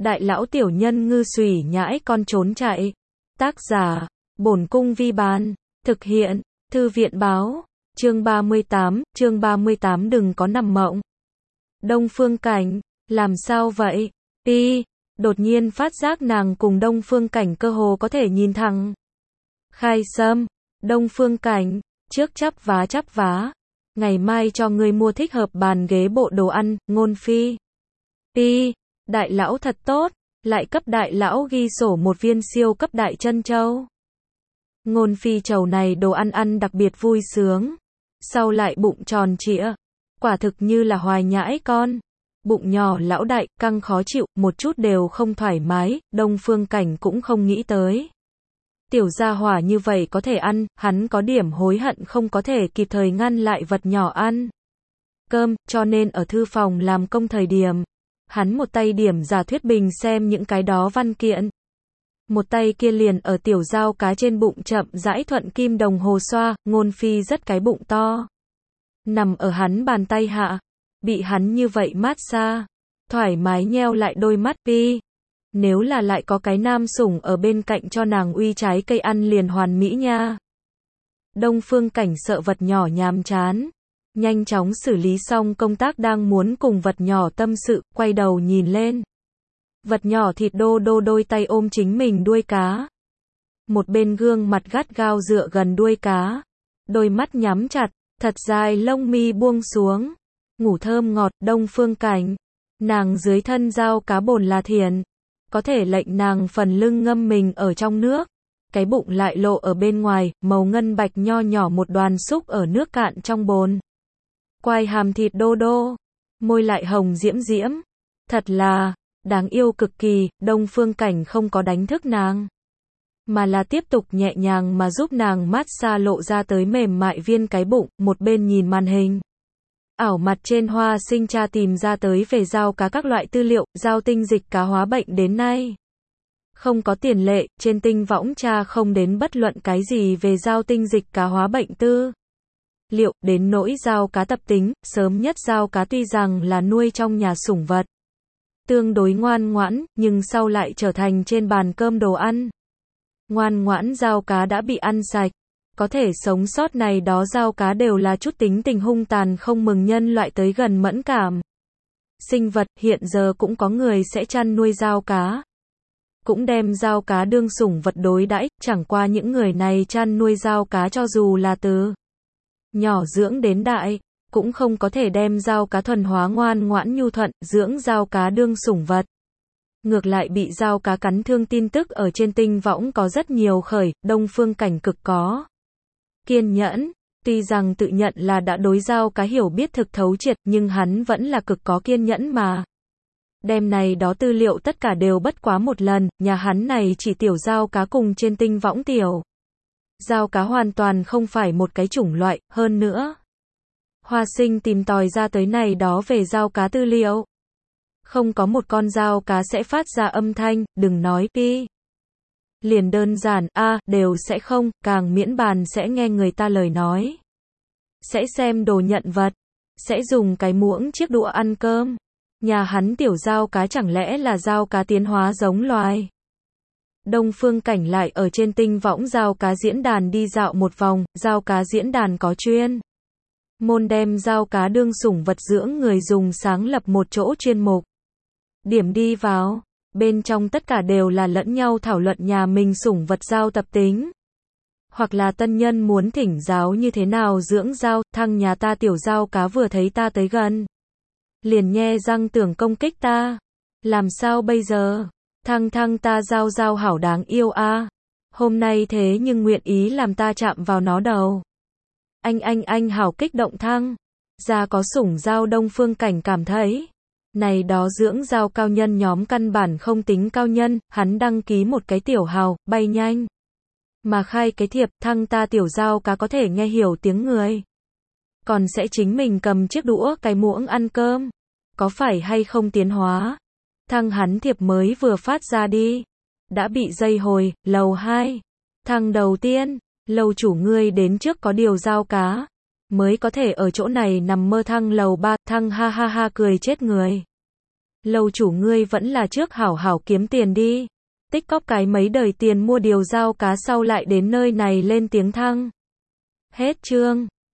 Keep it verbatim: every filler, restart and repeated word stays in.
đại lão tiểu nhân ngư xùy nhãi con trốn chạy. Tác giả, Bổn Cung Vi Bán. Thực hiện, Thư viện Báo. Chương ba mươi tám, chương ba mươi tám đừng có nằm mộng. Đông Phương Cảnh, làm sao vậy? Đi, đột nhiên phát giác nàng cùng Đông Phương Cảnh cơ hồ có thể nhìn thẳng. Khai Sâm, Đông Phương Cảnh, trước chắp vá chắp vá. Ngày mai cho ngươi mua thích hợp bàn ghế bộ đồ ăn, Ngôn Phi. Đi, đại lão thật tốt, lại cấp đại lão ghi sổ một viên siêu cấp đại chân châu. Ngôn Phi trầu này đồ ăn ăn đặc biệt vui sướng. Sau lại bụng tròn trịa, quả thực như là hoài nhãi con. Bụng nhỏ lão đại, căng khó chịu, một chút đều không thoải mái, Đông Phương Cảnh cũng không nghĩ tới. Tiểu gia hỏa như vậy có thể ăn, hắn có điểm hối hận không có thể kịp thời ngăn lại vật nhỏ ăn cơm, cho nên ở thư phòng làm công thời điểm, hắn một tay điểm giả thuyết bình xem những cái đó văn kiện. Một tay kia liền ở tiểu dao cá trên bụng chậm rãi thuận kim đồng hồ xoa, Ngôn Phi rất cái bụng to. Nằm ở hắn bàn tay hạ, bị hắn như vậy mát xa, thoải mái nheo lại đôi mắt Phi. Nếu là lại có cái nam sủng ở bên cạnh cho nàng uy trái cây ăn liền hoàn mỹ nha. Đông Phương Cảnh sợ vật nhỏ nhàm chán, nhanh chóng xử lý xong công tác đang muốn cùng vật nhỏ tâm sự, quay đầu nhìn lên. Vật nhỏ thịt đô đô đôi tay ôm chính mình đuôi cá. Một bên gương mặt gắt gao dựa gần đuôi cá, đôi mắt nhắm chặt, thật dài lông mi buông xuống, ngủ thơm ngọt. Đông Phương Cảnh, nàng dưới thân dao cá bồn là thiền, có thể lệnh nàng phần lưng ngâm mình ở trong nước, cái bụng lại lộ ở bên ngoài, màu ngân bạch nho nhỏ một đoàn xúc ở nước cạn trong bồn. Quai hàm thịt đô đô, môi lại hồng diễm diễm, thật là đáng yêu cực kỳ. Đông Phương Cảnh không có đánh thức nàng, mà là tiếp tục nhẹ nhàng mà giúp nàng mát xa lộ ra tới mềm mại viên cái bụng, một bên nhìn màn hình. Ảo mặt trên Hoa Sinh tra tìm ra tới về dao cá các loại tư liệu, dao tinh dịch cá hóa bệnh đến nay không có tiền lệ, trên tinh võng tra không đến bất luận cái gì về dao tinh dịch cá hóa bệnh tư liệu, đến nỗi dao cá tập tính, sớm nhất dao cá tuy rằng là nuôi trong nhà sủng vật, tương đối ngoan ngoãn, nhưng sau lại trở thành trên bàn cơm đồ ăn. Ngoan ngoãn dao cá đã bị ăn sạch. Có thể sống sót này đó dao cá đều là chút tính tình hung tàn không mừng nhân loại tới gần mẫn cảm sinh vật. Hiện giờ cũng có người sẽ chăn nuôi dao cá, cũng đem dao cá đương sủng vật đối đãi, chẳng qua những người này chăn nuôi dao cá cho dù là từ nhỏ dưỡng đến đại, cũng không có thể đem dao cá thuần hóa ngoan ngoãn nhu thuận, dưỡng dao cá đương sủng vật. Ngược lại bị dao cá cắn thương tin tức ở trên tinh võng có rất nhiều khởi. Đông Phương Cảnh cực có kiên nhẫn, tuy rằng tự nhận là đã đối dao cá hiểu biết thực thấu triệt, nhưng hắn vẫn là cực có kiên nhẫn mà. Đem này đó tư liệu tất cả đều bất quá một lần, nhà hắn này chỉ tiểu dao cá cùng trên tinh võng tiểu dao cá hoàn toàn không phải một cái chủng loại, hơn nữa. Hoa Sinh tìm tòi ra tới này đó về dao cá tư liệu. Không có một con dao cá sẽ phát ra âm thanh, đừng nói Pi. Liền đơn giản, a, đều sẽ không, càng miễn bàn sẽ nghe người ta lời nói. Sẽ xem đồ nhận vật, sẽ dùng cái muỗng chiếc đũa ăn cơm. Nhà hắn tiểu dao cá chẳng lẽ là dao cá tiến hóa giống loài. Đông Phương Cảnh lại ở trên tinh võng dao cá diễn đàn đi dạo một vòng, dao cá diễn đàn có chuyên môn đem dao cá đương sủng vật dưỡng người dùng sáng lập một chỗ chuyên mục. Điểm đi vào, bên trong tất cả đều là lẫn nhau thảo luận nhà mình sủng vật dao tập tính. Hoặc là tân nhân muốn thỉnh giáo như thế nào dưỡng dao, thằng nhà ta tiểu dao cá vừa thấy ta tới gần, liền nhe răng tưởng công kích ta. Làm sao bây giờ? Thăng thăng ta dao dao hảo đáng yêu a. Hôm nay thế nhưng nguyện ý làm ta chạm vào nó đầu. Anh anh anh hảo kích động thăng. Ra có sủng dao. Đông Phương Cảnh cảm thấy này đó dưỡng dao cao nhân nhóm căn bản không tính cao nhân, hắn đăng ký một cái tiểu hào, bay nhanh mà khai cái thiệp, thăng ta tiểu dao cá có thể nghe hiểu tiếng người, còn sẽ chính mình cầm chiếc đũa cái muỗng ăn cơm, có phải hay không tiến hóa. Thăng hắn thiệp mới vừa phát ra đi, đã bị dây hồi. Lầu hai, thăng đầu tiên, lầu chủ ngươi đến trước có điều dao cá mới có thể ở chỗ này nằm mơ. Thăng lầu ba, thăng ha ha ha cười chết người. Lâu chủ ngươi vẫn là trước hảo hảo kiếm tiền đi. Tích cóp cái mấy đời tiền mua điều rau cá sau lại đến nơi này lên tiếng thăng. Hết chương.